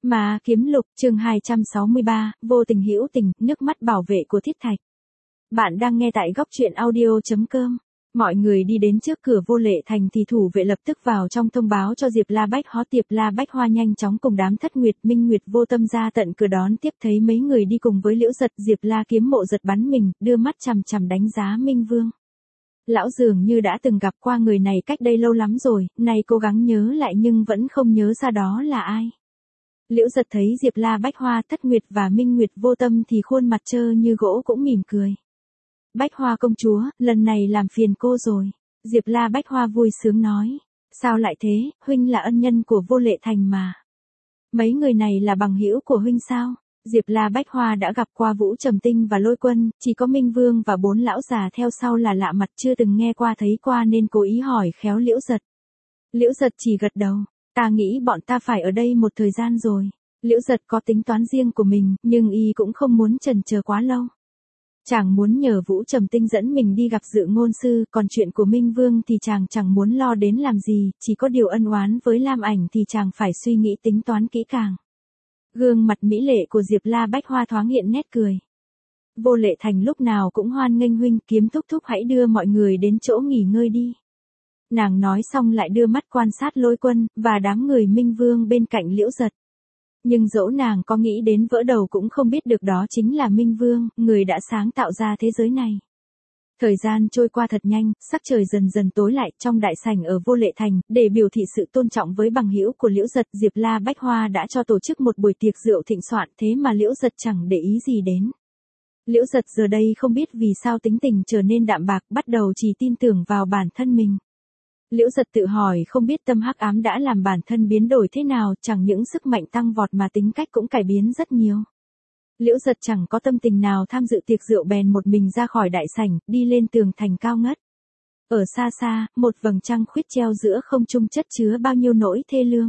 Ma Kiếm Lục, chương 263, vô tình hữu tình, nước mắt bảo vệ của Thiết Thạch. Bạn đang nghe tại góc truyện audio.com. Mọi người đi đến trước cửa Vô Lệ Thành thì thủ vệ lập tức vào trong thông báo cho Diệp La Bách Hóa. Diệp La Bách Hoa nhanh chóng cùng đám Thất Nguyệt, Minh Nguyệt Vô Tâm ra tận cửa đón tiếp, thấy mấy người đi cùng với Liễu Giật. Diệp La Kiếm Mộ giật bắn mình, đưa mắt chằm chằm đánh giá Minh Vương. Lão dường như đã từng gặp qua người này cách đây lâu lắm rồi, nay cố gắng nhớ lại nhưng vẫn không nhớ ra đó là ai. Liễu Giật thấy Diệp La Bách Hoa, Thất Nguyệt và Minh Nguyệt Vô Tâm thì khuôn mặt trơ như gỗ cũng mỉm cười. Bách Hoa công chúa, lần này làm phiền cô rồi. Diệp La Bách Hoa vui sướng nói. Sao lại thế, huynh là ân nhân của Vô Lệ Thành mà. Mấy người này là bằng hữu của huynh sao? Diệp La Bách Hoa đã gặp qua Vũ Trầm Tinh và Lôi Quân, chỉ có Minh Vương và 4 lão già theo sau là lạ mặt, chưa từng nghe qua thấy qua nên cố ý hỏi khéo Liễu Giật. Liễu Giật chỉ gật đầu. Ta nghĩ bọn ta phải ở đây một thời gian rồi. Liễu Giật có tính toán riêng của mình, nhưng y cũng không muốn chần chờ quá lâu. Chàng muốn nhờ Vũ Trầm Tinh dẫn mình đi gặp Dự Ngôn Sư, còn chuyện của Minh Vương thì chàng chẳng muốn lo đến làm gì, chỉ có điều ân oán với Lam Ảnh thì chàng phải suy nghĩ tính toán kỹ càng. Gương mặt mỹ lệ của Diệp La Bách Hoa thoáng hiện nét cười. Vô Lệ Thành lúc nào cũng hoan nghênh huynh, Kiếm thúc thúc hãy đưa mọi người đến chỗ nghỉ ngơi đi. Nàng nói xong lại đưa mắt quan sát Lôi Quân, và đám người Minh Vương bên cạnh Liễu Giật. Nhưng dẫu nàng có nghĩ đến vỡ đầu cũng không biết được đó chính là Minh Vương, người đã sáng tạo ra thế giới này. Thời gian trôi qua thật nhanh, sắc trời dần dần tối lại. Trong đại sảnh ở Vô Lệ Thành, để biểu thị sự tôn trọng với bằng hữu của Liễu Giật, Diệp La Bách Hoa đã cho tổ chức một buổi tiệc rượu thịnh soạn, thế mà Liễu Giật chẳng để ý gì đến. Liễu Giật giờ đây không biết vì sao tính tình trở nên đạm bạc, bắt đầu chỉ tin tưởng vào bản thân mình. Liễu Giật tự hỏi không biết tâm hắc ám đã làm bản thân biến đổi thế nào, chẳng những sức mạnh tăng vọt mà tính cách cũng cải biến rất nhiều. Liễu Giật chẳng có tâm tình nào tham dự tiệc rượu, bèn một mình ra khỏi đại sảnh, đi lên tường thành cao ngất. Ở xa xa, một vầng trăng khuyết treo giữa không trung chất chứa bao nhiêu nỗi thê lương.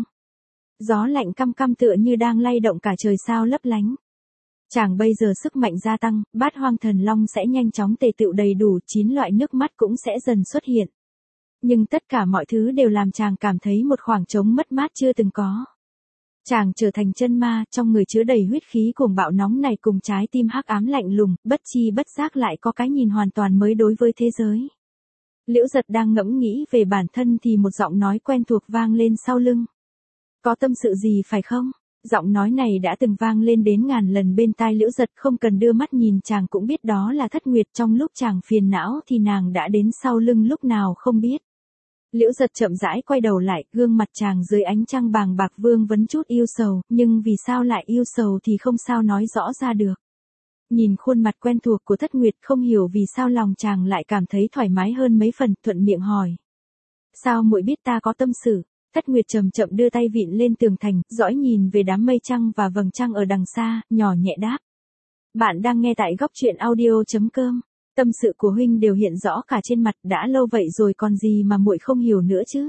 Gió lạnh căm căm tựa như đang lay động cả trời sao lấp lánh. Chàng bây giờ sức mạnh gia tăng, Bát Hoang Thần Long sẽ nhanh chóng tề tựu đầy đủ, 9 loại nước mắt cũng sẽ dần xuất hiện. Nhưng tất cả mọi thứ đều làm chàng cảm thấy một khoảng trống mất mát chưa từng có. Chàng trở thành chân ma, trong người chứa đầy huyết khí cuồng bạo nóng này cùng trái tim hắc ám lạnh lùng, bất chi bất giác lại có cái nhìn hoàn toàn mới đối với thế giới. Liễu Giật đang ngẫm nghĩ về bản thân thì một giọng nói quen thuộc vang lên sau lưng. Có tâm sự gì phải không? Giọng nói này đã từng vang lên đến ngàn lần bên tai Liễu Giật, không cần đưa mắt nhìn chàng cũng biết đó là Thất Nguyệt. Trong lúc chàng phiền não thì nàng đã đến sau lưng lúc nào không biết. Liễu Giật chậm rãi quay đầu lại, gương mặt chàng dưới ánh trăng bàng bạc vương vấn chút yêu sầu, nhưng vì sao lại yêu sầu thì không sao nói rõ ra được. Nhìn khuôn mặt quen thuộc của Thất Nguyệt, không hiểu vì sao lòng chàng lại cảm thấy thoải mái hơn mấy phần, thuận miệng hỏi. Sao muội biết ta có tâm sự? Thất Nguyệt chậm chậm đưa tay vịn lên tường thành, dõi nhìn về đám mây trăng và vầng trăng ở đằng xa, nhỏ nhẹ đáp. Bạn đang nghe tại góc truyện audio.com. Tâm sự của huynh đều hiện rõ cả trên mặt, đã lâu vậy rồi còn gì mà muội không hiểu nữa chứ?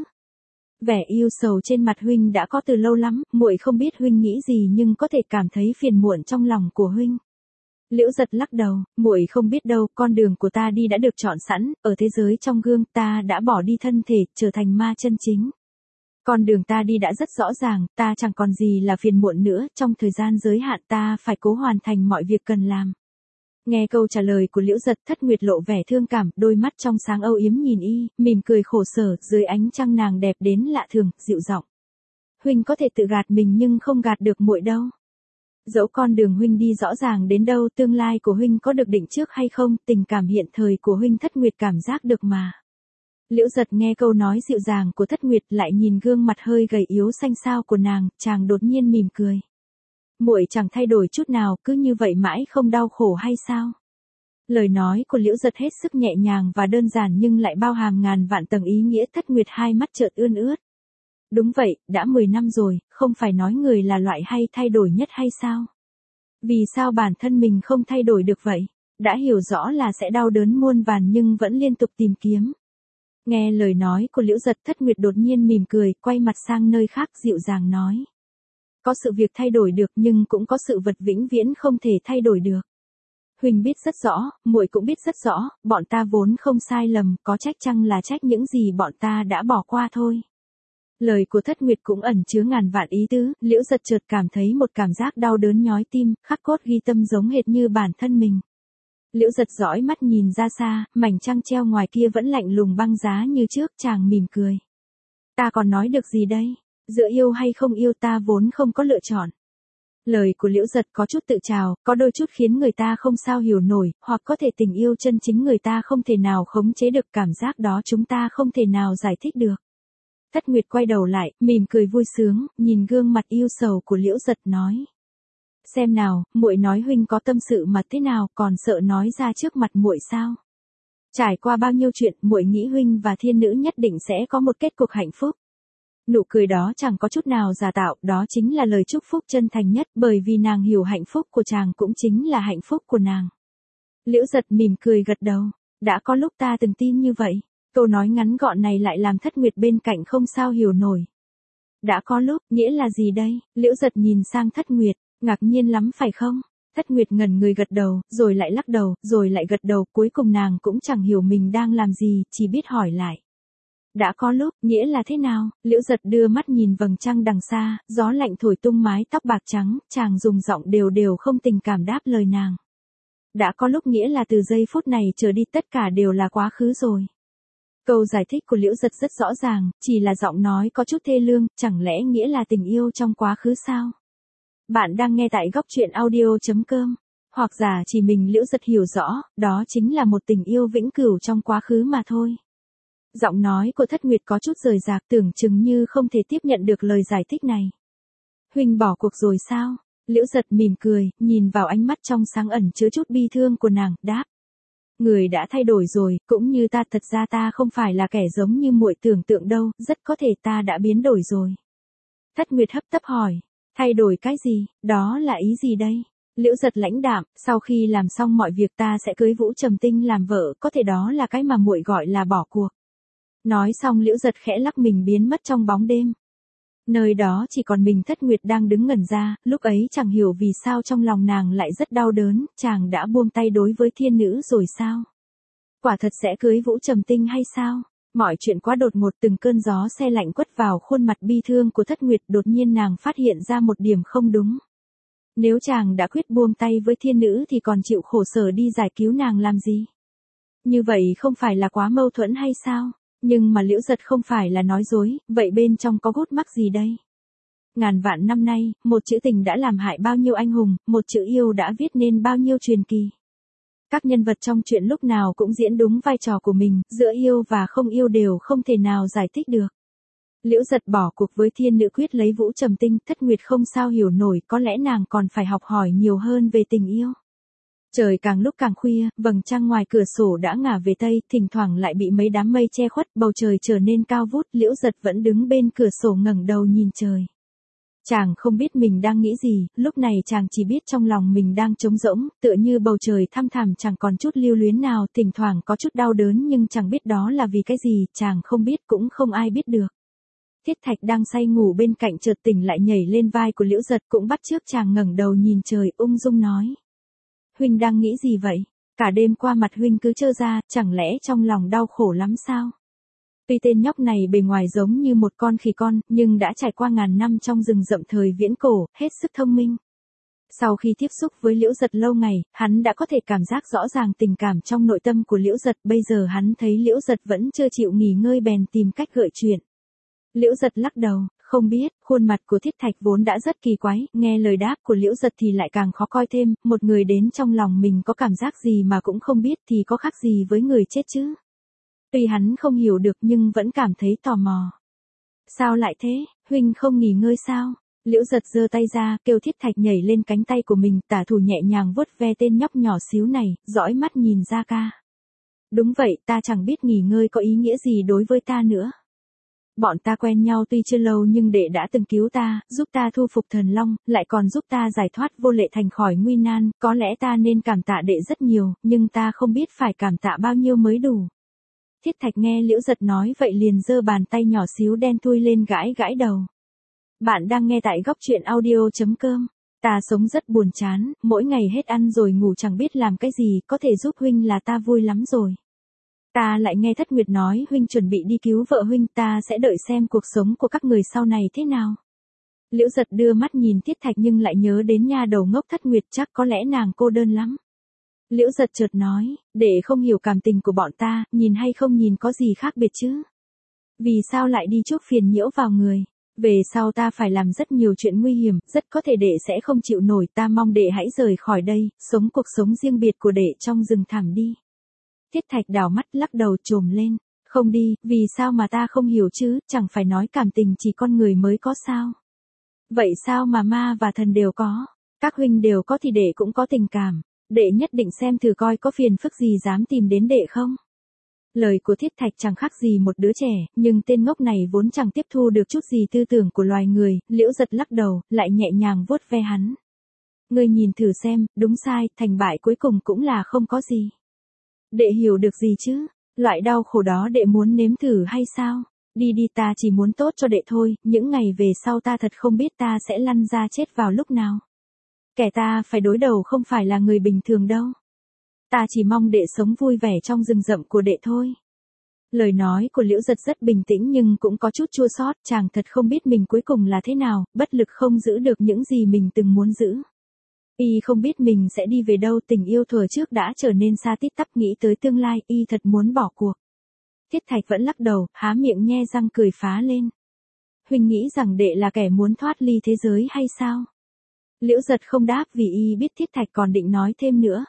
Vẻ yêu sầu trên mặt huynh đã có từ lâu lắm, muội không biết huynh nghĩ gì nhưng có thể cảm thấy phiền muộn trong lòng của huynh. Liễu Giật lắc đầu, muội không biết đâu, con đường của ta đi đã được chọn sẵn, ở thế giới trong gương ta đã bỏ đi thân thể, trở thành ma chân chính. Con đường ta đi đã rất rõ ràng, ta chẳng còn gì là phiền muộn nữa, trong thời gian giới hạn ta phải cố hoàn thành mọi việc cần làm. Nghe câu trả lời của Liễu Giật, Thất Nguyệt lộ vẻ thương cảm, đôi mắt trong sáng âu yếm nhìn y, mỉm cười khổ sở, dưới ánh trăng nàng đẹp đến lạ thường, dịu giọng. Huynh có thể tự gạt mình nhưng không gạt được muội đâu. Dẫu con đường huynh đi rõ ràng đến đâu, tương lai của huynh có được định trước hay không, tình cảm hiện thời của huynh Thất Nguyệt cảm giác được mà. Liễu Giật nghe câu nói dịu dàng của Thất Nguyệt, lại nhìn gương mặt hơi gầy yếu xanh xao của nàng, chàng đột nhiên mỉm cười. Muội chẳng thay đổi chút nào, cứ như vậy mãi không đau khổ hay sao? Lời nói của Liễu Giật hết sức nhẹ nhàng và đơn giản nhưng lại bao hàm ngàn vạn tầng ý nghĩa. Thất Nguyệt hai mắt chợt ươn ướt. Đúng vậy, đã 10 năm rồi, không phải nói người là loại hay thay đổi nhất hay sao? Vì sao bản thân mình không thay đổi được vậy? Đã hiểu rõ là sẽ đau đớn muôn vàn nhưng vẫn liên tục tìm kiếm. Nghe lời nói của Liễu Giật, Thất Nguyệt đột nhiên mỉm cười, quay mặt sang nơi khác dịu dàng nói. Có sự việc thay đổi được nhưng cũng có sự vật vĩnh viễn không thể thay đổi được. Huỳnh biết rất rõ, muội cũng biết rất rõ, bọn ta vốn không sai lầm, có trách chăng là trách những gì bọn ta đã bỏ qua thôi. Lời của Thất Nguyệt cũng ẩn chứa ngàn vạn ý tứ, Liễu Giật chợt cảm thấy một cảm giác đau đớn nhói tim, khắc cốt ghi tâm giống hệt như bản thân mình. Liễu Giật dõi mắt nhìn ra xa, mảnh trăng treo ngoài kia vẫn lạnh lùng băng giá như trước, chàng mỉm cười. Ta còn nói được gì đây? Giữa yêu hay không yêu ta vốn không có lựa chọn. Lời của Liễu Giật có chút tự trào, có đôi chút khiến người ta không sao hiểu nổi, hoặc có thể tình yêu chân chính người ta không thể nào khống chế được, cảm giác đó chúng ta không thể nào giải thích được. Thất Nguyệt quay đầu lại, mỉm cười vui sướng, nhìn gương mặt yêu sầu của Liễu Giật nói. Xem nào, muội nói huynh có tâm sự mà thế nào, còn sợ nói ra trước mặt muội sao? Trải qua bao nhiêu chuyện, muội nghĩ huynh và thiên nữ nhất định sẽ có một kết cục hạnh phúc. Nụ cười đó chẳng có chút nào giả tạo, đó chính là lời chúc phúc chân thành nhất, bởi vì nàng hiểu hạnh phúc của chàng cũng chính là hạnh phúc của nàng. Liễu Giật mỉm cười gật đầu, đã có lúc ta từng tin như vậy. Câu nói ngắn gọn này lại làm Thất Nguyệt bên cạnh không sao hiểu nổi. Đã có lúc, nghĩa là gì đây? Liễu Giật nhìn sang Thất Nguyệt, ngạc nhiên lắm phải không? Thất Nguyệt ngẩn người gật đầu, rồi lại lắc đầu, rồi lại gật đầu, cuối cùng nàng cũng chẳng hiểu mình đang làm gì, chỉ biết hỏi lại. Đã có lúc, nghĩa là thế nào? Liễu Giật đưa mắt nhìn vầng trăng đằng xa, gió lạnh thổi tung mái tóc bạc trắng, chàng dùng giọng đều đều không tình cảm đáp lời nàng. Đã có lúc nghĩa là từ giây phút này trở đi tất cả đều là quá khứ rồi. Câu giải thích của Liễu Giật rất rõ ràng, chỉ là giọng nói có chút thê lương, chẳng lẽ nghĩa là tình yêu trong quá khứ sao? Bạn đang nghe tại góc truyện audio.com, hoặc giả chỉ mình Liễu Giật hiểu rõ, đó chính là một tình yêu vĩnh cửu trong quá khứ mà thôi. Giọng nói của Thất Nguyệt có chút rời rạc, tưởng chừng như không thể tiếp nhận được lời giải thích này. Huynh bỏ cuộc rồi sao? Liễu Giật mỉm cười, nhìn vào ánh mắt trong sáng ẩn chứa chút bi thương của nàng, đáp. Người đã thay đổi rồi, cũng như ta, thật ra ta không phải là kẻ giống như muội tưởng tượng đâu, rất có thể ta đã biến đổi rồi. Thất Nguyệt hấp tấp hỏi, thay đổi cái gì, đó là ý gì đây? Liễu Giật lãnh đạm, sau khi làm xong mọi việc ta sẽ cưới Vũ Trầm Tinh làm vợ, có thể đó là cái mà muội gọi là bỏ cuộc. Nói xong Liễu Giật khẽ lắc mình biến mất trong bóng đêm. Nơi đó chỉ còn mình Thất Nguyệt đang đứng ngẩn ra, lúc ấy chẳng hiểu vì sao trong lòng nàng lại rất đau đớn, chàng đã buông tay đối với thiên nữ rồi sao? Quả thật sẽ cưới Vũ Trầm Tinh hay sao? Mọi chuyện quá đột ngột, từng cơn gió se lạnh quất vào khuôn mặt bi thương của Thất Nguyệt, đột nhiên nàng phát hiện ra một điểm không đúng. Nếu chàng đã quyết buông tay với thiên nữ thì còn chịu khổ sở đi giải cứu nàng làm gì? Như vậy không phải là quá mâu thuẫn hay sao? Nhưng mà Liễu Giật không phải là nói dối, vậy bên trong có gút mắc gì đây? Ngàn vạn năm nay, một chữ tình đã làm hại bao nhiêu anh hùng, một chữ yêu đã viết nên bao nhiêu truyền kỳ. Các nhân vật trong chuyện lúc nào cũng diễn đúng vai trò của mình, giữa yêu và không yêu đều không thể nào giải thích được. Liễu Giật bỏ cuộc với thiên nữ quyết lấy Vũ Trầm Tinh, Thất Nguyệt không sao hiểu nổi, có lẽ nàng còn phải học hỏi nhiều hơn về tình yêu. Trời càng lúc càng khuya, vầng trăng ngoài cửa sổ đã ngả về tây, thỉnh thoảng lại bị mấy đám mây che khuất, bầu trời trở nên cao vút, Liễu Giật vẫn đứng bên cửa sổ ngẩng đầu nhìn trời. Chàng không biết mình đang nghĩ gì, lúc này chàng chỉ biết trong lòng mình đang trống rỗng, tựa như bầu trời thăm thẳm chẳng còn chút lưu luyến nào, thỉnh thoảng có chút đau đớn nhưng chẳng biết đó là vì cái gì, chàng không biết cũng không ai biết được. Thiết Thạch đang say ngủ bên cạnh chợt tỉnh lại nhảy lên vai của Liễu Giật cũng bắt chước chàng ngẩng đầu nhìn trời ung dung nói. Huynh đang nghĩ gì vậy? Cả đêm qua mặt huynh cứ trơ ra, chẳng lẽ trong lòng đau khổ lắm sao? Tuy tên nhóc này bề ngoài giống như một con khỉ con, nhưng đã trải qua ngàn năm trong rừng rậm thời viễn cổ, hết sức thông minh. Sau khi tiếp xúc với Liễu Giật lâu ngày, hắn đã có thể cảm giác rõ ràng tình cảm trong nội tâm của Liễu Giật, bây giờ hắn thấy Liễu Giật vẫn chưa chịu nghỉ ngơi bèn tìm cách gợi chuyện. Liễu Giật lắc đầu, không biết, khuôn mặt của Thiết Thạch vốn đã rất kỳ quái, nghe lời đáp của Liễu Giật thì lại càng khó coi thêm, một người đến trong lòng mình có cảm giác gì mà cũng không biết thì có khác gì với người chết chứ. Tuy hắn không hiểu được nhưng vẫn cảm thấy tò mò. Sao lại thế, huynh không nghỉ ngơi sao? Liễu Giật giơ tay ra, kêu Thiết Thạch nhảy lên cánh tay của mình, tả thủ nhẹ nhàng vuốt ve tên nhóc nhỏ xíu này, dõi mắt nhìn ra ca. Đúng vậy, ta chẳng biết nghỉ ngơi có ý nghĩa gì đối với ta nữa. Bọn ta quen nhau tuy chưa lâu nhưng đệ đã từng cứu ta, giúp ta thu phục thần long, lại còn giúp ta giải thoát Vô Lệ Thành khỏi nguy nan, có lẽ ta nên cảm tạ đệ rất nhiều, nhưng ta không biết phải cảm tạ bao nhiêu mới đủ. Thiết Thạch nghe Liễu Giật nói vậy liền giơ bàn tay nhỏ xíu đen thui lên gãi gãi đầu. Bạn đang nghe tại góc truyện audio.com. Ta sống rất buồn chán, mỗi ngày hết ăn rồi ngủ chẳng biết làm cái gì, có thể giúp huynh là ta vui lắm rồi. Ta lại nghe Thất Nguyệt nói huynh chuẩn bị đi cứu vợ huynh, ta sẽ đợi xem cuộc sống của các người sau này thế nào. Liễu Giật đưa mắt nhìn Tiết Thạch nhưng lại nhớ đến nha đầu ngốc Thất Nguyệt, chắc có lẽ nàng cô đơn lắm. Liễu Giật chợt nói, để không hiểu cảm tình của bọn ta, nhìn hay không nhìn có gì khác biệt chứ. Vì sao lại đi chuốc phiền nhiễu vào người. Về sau ta phải làm rất nhiều chuyện nguy hiểm, rất có thể đệ sẽ không chịu nổi, ta mong đệ hãy rời khỏi đây, sống cuộc sống riêng biệt của đệ trong rừng thẳm đi. Tiết Thạch đảo mắt lắc đầu trồm lên, không đi, vì sao mà ta không hiểu chứ, chẳng phải nói cảm tình chỉ con người mới có sao. Vậy sao mà ma và thần đều có, các huynh đều có thì đệ cũng có tình cảm, đệ nhất định xem thử coi có phiền phức gì dám tìm đến đệ không. Lời của Thiết Thạch chẳng khác gì một đứa trẻ, nhưng tên ngốc này vốn chẳng tiếp thu được chút gì tư tưởng của loài người, Liễu Giật lắc đầu, lại nhẹ nhàng vuốt ve hắn. Ngươi nhìn thử xem, đúng sai, thành bại cuối cùng cũng là không có gì. Đệ hiểu được gì chứ, loại đau khổ đó đệ muốn nếm thử hay sao? Đi đi, ta chỉ muốn tốt cho đệ thôi, những ngày về sau ta thật không biết ta sẽ lăn ra chết vào lúc nào. Kẻ ta phải đối đầu không phải là người bình thường đâu. Ta chỉ mong đệ sống vui vẻ trong rừng rậm của đệ thôi. Lời nói của Liễu Giật rất bình tĩnh nhưng cũng có chút chua xót, chàng thật không biết mình cuối cùng là thế nào, bất lực không giữ được những gì mình từng muốn giữ. Y không biết mình sẽ đi về đâu, tình yêu thuở trước đã trở nên xa tít tắp, nghĩ tới tương lai, y thật muốn bỏ cuộc. Thiết Thạch vẫn lắc đầu, há miệng nhe răng cười phá lên. Huynh nghĩ rằng đệ là kẻ muốn thoát ly thế giới hay sao? Liễu Giật không đáp vì y biết Thiết Thạch còn định nói thêm nữa.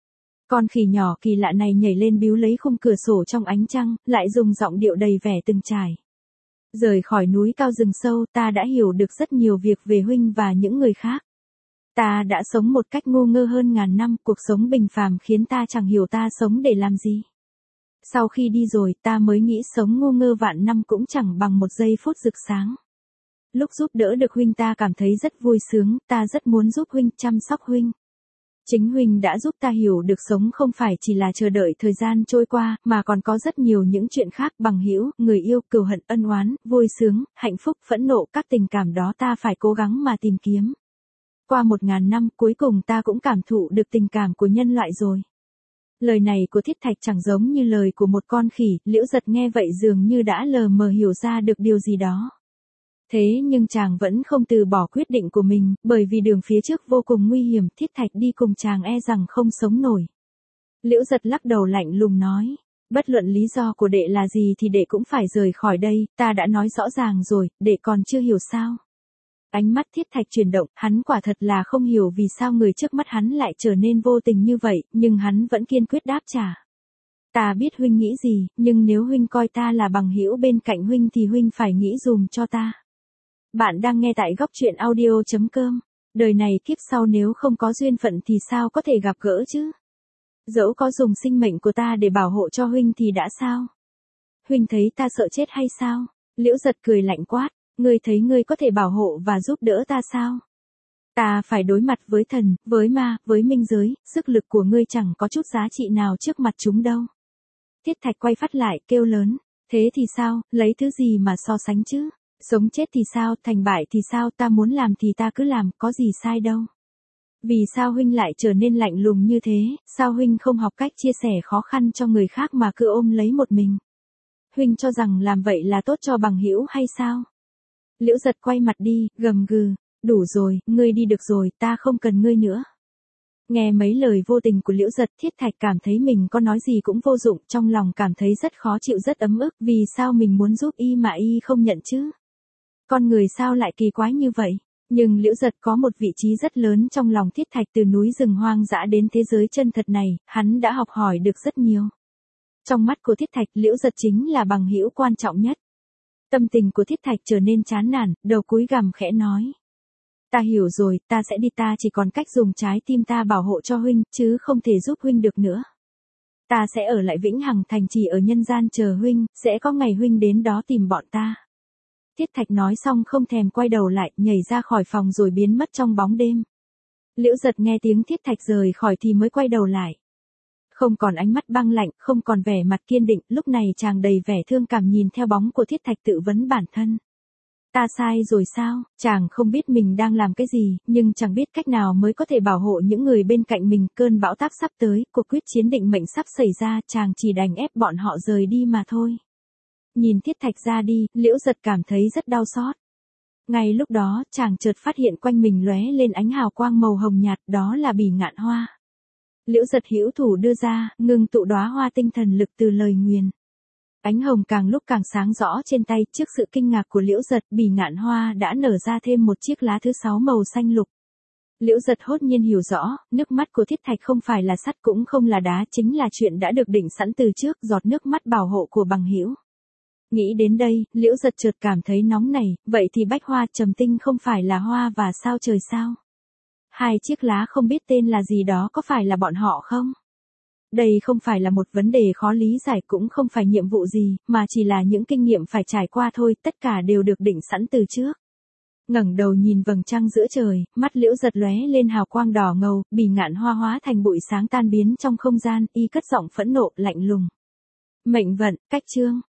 Con khỉ nhỏ kỳ lạ này nhảy lên bíu lấy khung cửa sổ trong ánh trăng, lại dùng giọng điệu đầy vẻ từng trải. Rời khỏi núi cao rừng sâu, ta đã hiểu được rất nhiều việc về huynh và những người khác. Ta đã sống một cách ngu ngơ hơn ngàn năm, cuộc sống bình phàm khiến ta chẳng hiểu ta sống để làm gì. Sau khi đi rồi, ta mới nghĩ sống ngu ngơ vạn năm cũng chẳng bằng một giây phút rực sáng. Lúc giúp đỡ được huynh ta cảm thấy rất vui sướng, ta rất muốn giúp huynh, chăm sóc huynh. Chính huynh đã giúp ta hiểu được sống không phải chỉ là chờ đợi thời gian trôi qua, mà còn có rất nhiều những chuyện khác, bằng hữu, người yêu, cừu hận, ân oán, vui sướng, hạnh phúc, phẫn nộ, các tình cảm đó ta phải cố gắng mà tìm kiếm. Qua 1000 năm, cuối cùng ta cũng cảm thụ được tình cảm của nhân loại rồi. Lời này của Thiết Thạch chẳng giống như lời của một con khỉ, Liễu Giật nghe vậy dường như đã lờ mờ hiểu ra được điều gì đó. Thế nhưng chàng vẫn không từ bỏ quyết định của mình, bởi vì đường phía trước vô cùng nguy hiểm, Thiết Thạch đi cùng chàng e rằng không sống nổi. Liễu Giật lắc đầu lạnh lùng nói, bất luận lý do của đệ là gì thì đệ cũng phải rời khỏi đây, ta đã nói rõ ràng rồi, đệ còn chưa hiểu sao. Ánh mắt Thiết Thạch chuyển động, hắn quả thật là không hiểu vì sao người trước mắt hắn lại trở nên vô tình như vậy, nhưng hắn vẫn kiên quyết đáp trả. Ta biết huynh nghĩ gì, nhưng nếu huynh coi ta là bằng hữu bên cạnh huynh thì huynh phải nghĩ dùm cho ta. Bạn đang nghe tại góc truyện audio.com. Đời này kiếp sau nếu không có duyên phận thì sao có thể gặp gỡ chứ? Dẫu có dùng sinh mệnh của ta để bảo hộ cho huynh thì đã sao? Huynh thấy ta sợ chết hay sao? Liễu Giật cười lạnh quát, ngươi thấy ngươi có thể bảo hộ và giúp đỡ ta sao? Ta phải đối mặt với thần, với ma, với minh giới, sức lực của ngươi chẳng có chút giá trị nào trước mặt chúng đâu. Thiết Thạch quay phát lại, kêu lớn, thế thì sao, lấy thứ gì mà so sánh chứ? Sống chết thì sao, thành bại thì sao, ta muốn làm thì ta cứ làm, có gì sai đâu. Vì sao huynh lại trở nên lạnh lùng như thế, sao huynh không học cách chia sẻ khó khăn cho người khác mà cứ ôm lấy một mình? Huynh cho rằng làm vậy là tốt cho bằng hữu hay sao? Liễu Giật quay mặt đi, gầm gừ, đủ rồi, ngươi đi được rồi, ta không cần ngươi nữa. Nghe mấy lời vô tình của Liễu Giật, Thiết Thạch cảm thấy mình có nói gì cũng vô dụng, trong lòng cảm thấy rất khó chịu, rất ấm ức, vì sao mình muốn giúp y mà y không nhận chứ? Con người sao lại kỳ quái như vậy? Nhưng Liễu Giật có một vị trí rất lớn trong lòng Thiết Thạch, từ núi rừng hoang dã đến thế giới chân thật này, hắn đã học hỏi được rất nhiều. Trong mắt của Thiết Thạch, Liễu Giật chính là bằng hữu quan trọng nhất. Tâm tình của Thiết Thạch trở nên chán nản, đầu cúi gằm khẽ nói. Ta hiểu rồi, ta sẽ đi, ta chỉ còn cách dùng trái tim ta bảo hộ cho huynh, chứ không thể giúp huynh được nữa. Ta sẽ ở lại Vĩnh Hằng Thành trì ở nhân gian chờ huynh, sẽ có ngày huynh đến đó tìm bọn ta. Thiết Thạch nói xong không thèm quay đầu lại, nhảy ra khỏi phòng rồi biến mất trong bóng đêm. Liễu Giật nghe tiếng Thiết Thạch rời khỏi thì mới quay đầu lại. Không còn ánh mắt băng lạnh, không còn vẻ mặt kiên định, lúc này chàng đầy vẻ thương cảm nhìn theo bóng của Thiết Thạch tự vấn bản thân. Ta sai rồi sao? Chàng không biết mình đang làm cái gì, nhưng chẳng biết cách nào mới có thể bảo hộ những người bên cạnh mình. Cơn bão táp sắp tới, cuộc quyết chiến định mệnh sắp xảy ra, chàng chỉ đành ép bọn họ rời đi mà thôi. Nhìn Thiết Thạch ra đi, Liễu Giật cảm thấy rất đau xót. Ngay lúc đó, chàng chợt phát hiện quanh mình lóe lên ánh hào quang màu hồng nhạt, đó là bỉ ngạn hoa. Liễu Giật hữu thủ đưa ra, ngưng tụ đóa hoa tinh thần lực từ lời nguyền. Ánh hồng càng lúc càng sáng rõ trên tay, trước sự kinh ngạc của Liễu Giật, bỉ ngạn hoa đã nở ra thêm một chiếc lá thứ 6 màu xanh lục. Liễu Giật hốt nhiên hiểu rõ, nước mắt của Thiết Thạch không phải là sắt cũng không là đá, chính là chuyện đã được định sẵn từ trước, giọt nước mắt bảo hộ của bằng hữu. Nghĩ đến đây, Liễu Giật chợt cảm thấy nóng nảy, vậy thì bách hoa trầm tinh không phải là hoa và sao trời sao? Hai chiếc lá không biết tên là gì đó có phải là bọn họ không? Đây không phải là một vấn đề khó lý giải, cũng không phải nhiệm vụ gì, mà chỉ là những kinh nghiệm phải trải qua thôi, tất cả đều được định sẵn từ trước. Ngẩng đầu nhìn vầng trăng giữa trời, mắt Liễu Giật lóe lên hào quang đỏ ngầu, bỉ ngạn hoa hóa thành bụi sáng tan biến trong không gian, y cất giọng phẫn nộ, lạnh lùng. Mệnh vận, cách chương.